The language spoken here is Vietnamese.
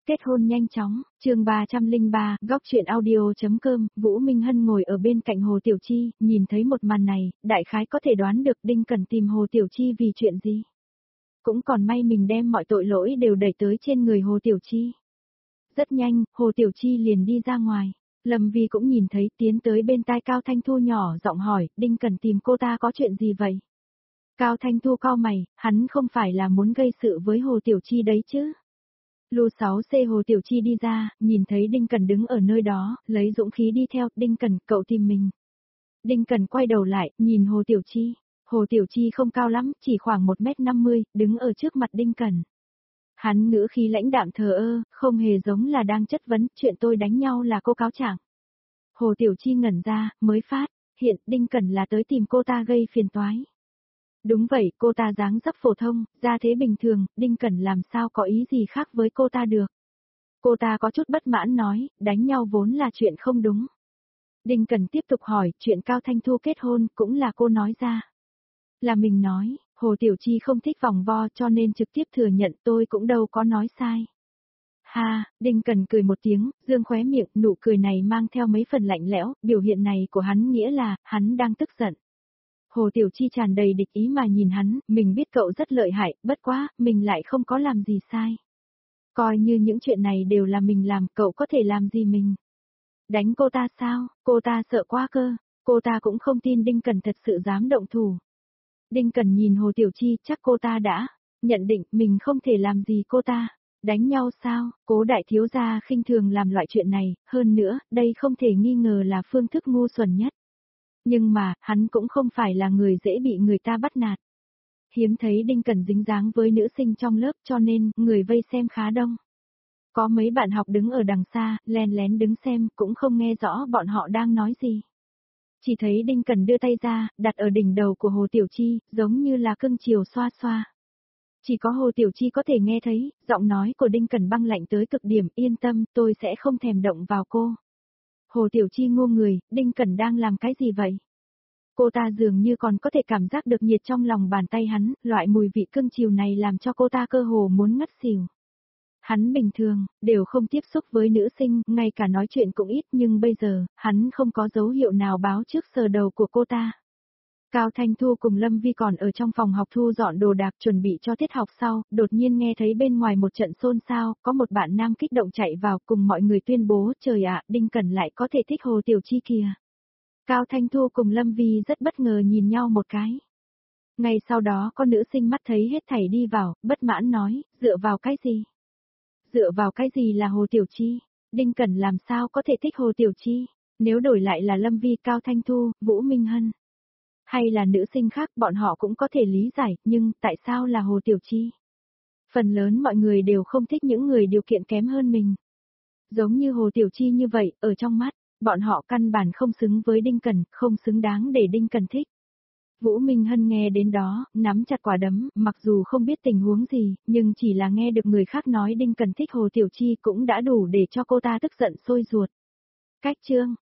Kết hôn nhanh chóng, chương 303, góc truyện audio.com, Vũ Minh Hân ngồi ở bên cạnh Hồ Tiểu Chi, nhìn thấy một màn này, đại khái có thể đoán được Đinh Cẩn tìm Hồ Tiểu Chi vì chuyện gì. Cũng còn may mình đem mọi tội lỗi đều đẩy tới trên người Hồ Tiểu Chi. Rất nhanh, Hồ Tiểu Chi liền đi ra ngoài. Lâm Vi cũng nhìn thấy tiến tới bên tai Cao Thanh Thu nhỏ giọng hỏi, Đinh Cẩn tìm cô ta có chuyện gì vậy? Cao Thanh Thu cau mày, hắn không phải là muốn gây sự với Hồ Tiểu Chi đấy chứ? Lô 6C Hồ Tiểu Chi đi ra, nhìn thấy Đinh Cẩn đứng ở nơi đó, lấy dũng khí đi theo, Đinh Cẩn, cậu tìm mình. Đinh Cẩn quay đầu lại, nhìn Hồ Tiểu Chi. Hồ Tiểu Chi không cao lắm, chỉ khoảng 1m50, đứng ở trước mặt Đinh Cẩn. Hắn ngữ khí lãnh đạm thờ ơ, không hề giống là đang chất vấn, chuyện tôi đánh nhau là cô cáo trạng. Hồ Tiểu Chi ngẩn ra, mới phát, hiện Đinh Cẩn là tới tìm cô ta gây phiền toái. Đúng vậy, cô ta dáng dấp phổ thông, ra thế bình thường, Đinh Cẩn làm sao có ý gì khác với cô ta được. Cô ta có chút bất mãn nói, đánh nhau vốn là chuyện không đúng. Đinh Cẩn tiếp tục hỏi, chuyện Cao Thanh Thu kết hôn cũng là cô nói ra. Là mình nói, Hồ Tiểu Chi không thích vòng vo cho nên trực tiếp thừa nhận tôi cũng đâu có nói sai. Ha, Đinh Cẩn cười một tiếng, dương khóe miệng, nụ cười này mang theo mấy phần lạnh lẽo, biểu hiện này của hắn nghĩa là, hắn đang tức giận. Hồ Tiểu Chi tràn đầy địch ý mà nhìn hắn, mình biết cậu rất lợi hại, bất quá, mình lại không có làm gì sai. Coi như những chuyện này đều là mình làm, cậu có thể làm gì mình? Đánh cô ta sao? Cô ta sợ quá cơ, cô ta cũng không tin Đinh Cẩn thật sự dám động thủ. Đinh Cẩn nhìn Hồ Tiểu Chi, chắc cô ta đã nhận định mình không thể làm gì cô ta. Đánh nhau sao? Cố đại thiếu gia khinh thường làm loại chuyện này, hơn nữa, đây không thể nghi ngờ là phương thức ngu xuẩn nhất. Nhưng mà, hắn cũng không phải là người dễ bị người ta bắt nạt. Hiếm thấy Đinh Cẩn dính dáng với nữ sinh trong lớp cho nên, người vây xem khá đông. Có mấy bạn học đứng ở đằng xa, len lén đứng xem, cũng không nghe rõ bọn họ đang nói gì. Chỉ thấy Đinh Cẩn đưa tay ra, đặt ở đỉnh đầu của Hồ Tiểu Chi, giống như là cưng chiều xoa xoa. Chỉ có Hồ Tiểu Chi có thể nghe thấy, giọng nói của Đinh Cẩn băng lạnh tới cực điểm, yên tâm, tôi sẽ không thèm động vào cô. Hồ Tiểu Chi ngô người, Đinh Cẩn đang làm cái gì vậy? Cô ta dường như còn có thể cảm giác được nhiệt trong lòng bàn tay hắn, loại mùi vị cưng chiều này làm cho cô ta cơ hồ muốn ngất xỉu. Hắn bình thường, đều không tiếp xúc với nữ sinh, ngay cả nói chuyện cũng ít nhưng bây giờ, hắn không có dấu hiệu nào báo trước sờ đầu của cô ta. Cao Thanh Thu cùng Lâm Vi còn ở trong phòng học thu dọn đồ đạc chuẩn bị cho tiết học sau, đột nhiên nghe thấy bên ngoài một trận xôn xao, có một bạn nam kích động chạy vào cùng mọi người tuyên bố, trời ạ, Đinh Cẩn lại có thể thích Hồ Tiểu Chi kìa. Cao Thanh Thu cùng Lâm Vi rất bất ngờ nhìn nhau một cái. Ngay sau đó có nữ sinh mắt thấy hết thảy đi vào, bất mãn nói, dựa vào cái gì? Dựa vào cái gì là Hồ Tiểu Chi? Đinh Cẩn làm sao có thể thích Hồ Tiểu Chi? Nếu đổi lại là Lâm Vi, Cao Thanh Thu, Vũ Minh Hân. Hay là nữ sinh khác bọn họ cũng có thể lý giải, nhưng tại sao là Hồ Tiểu Chi? Phần lớn mọi người đều không thích những người điều kiện kém hơn mình. Giống như Hồ Tiểu Chi như vậy, ở trong mắt, bọn họ căn bản không xứng với Đinh Cẩn, không xứng đáng để Đinh Cẩn thích. Vũ Minh Hân nghe đến đó, nắm chặt quả đấm, mặc dù không biết tình huống gì, nhưng chỉ là nghe được người khác nói Đinh Cẩn thích Hồ Tiểu Chi cũng đã đủ để cho cô ta tức giận sôi ruột. Cách chương,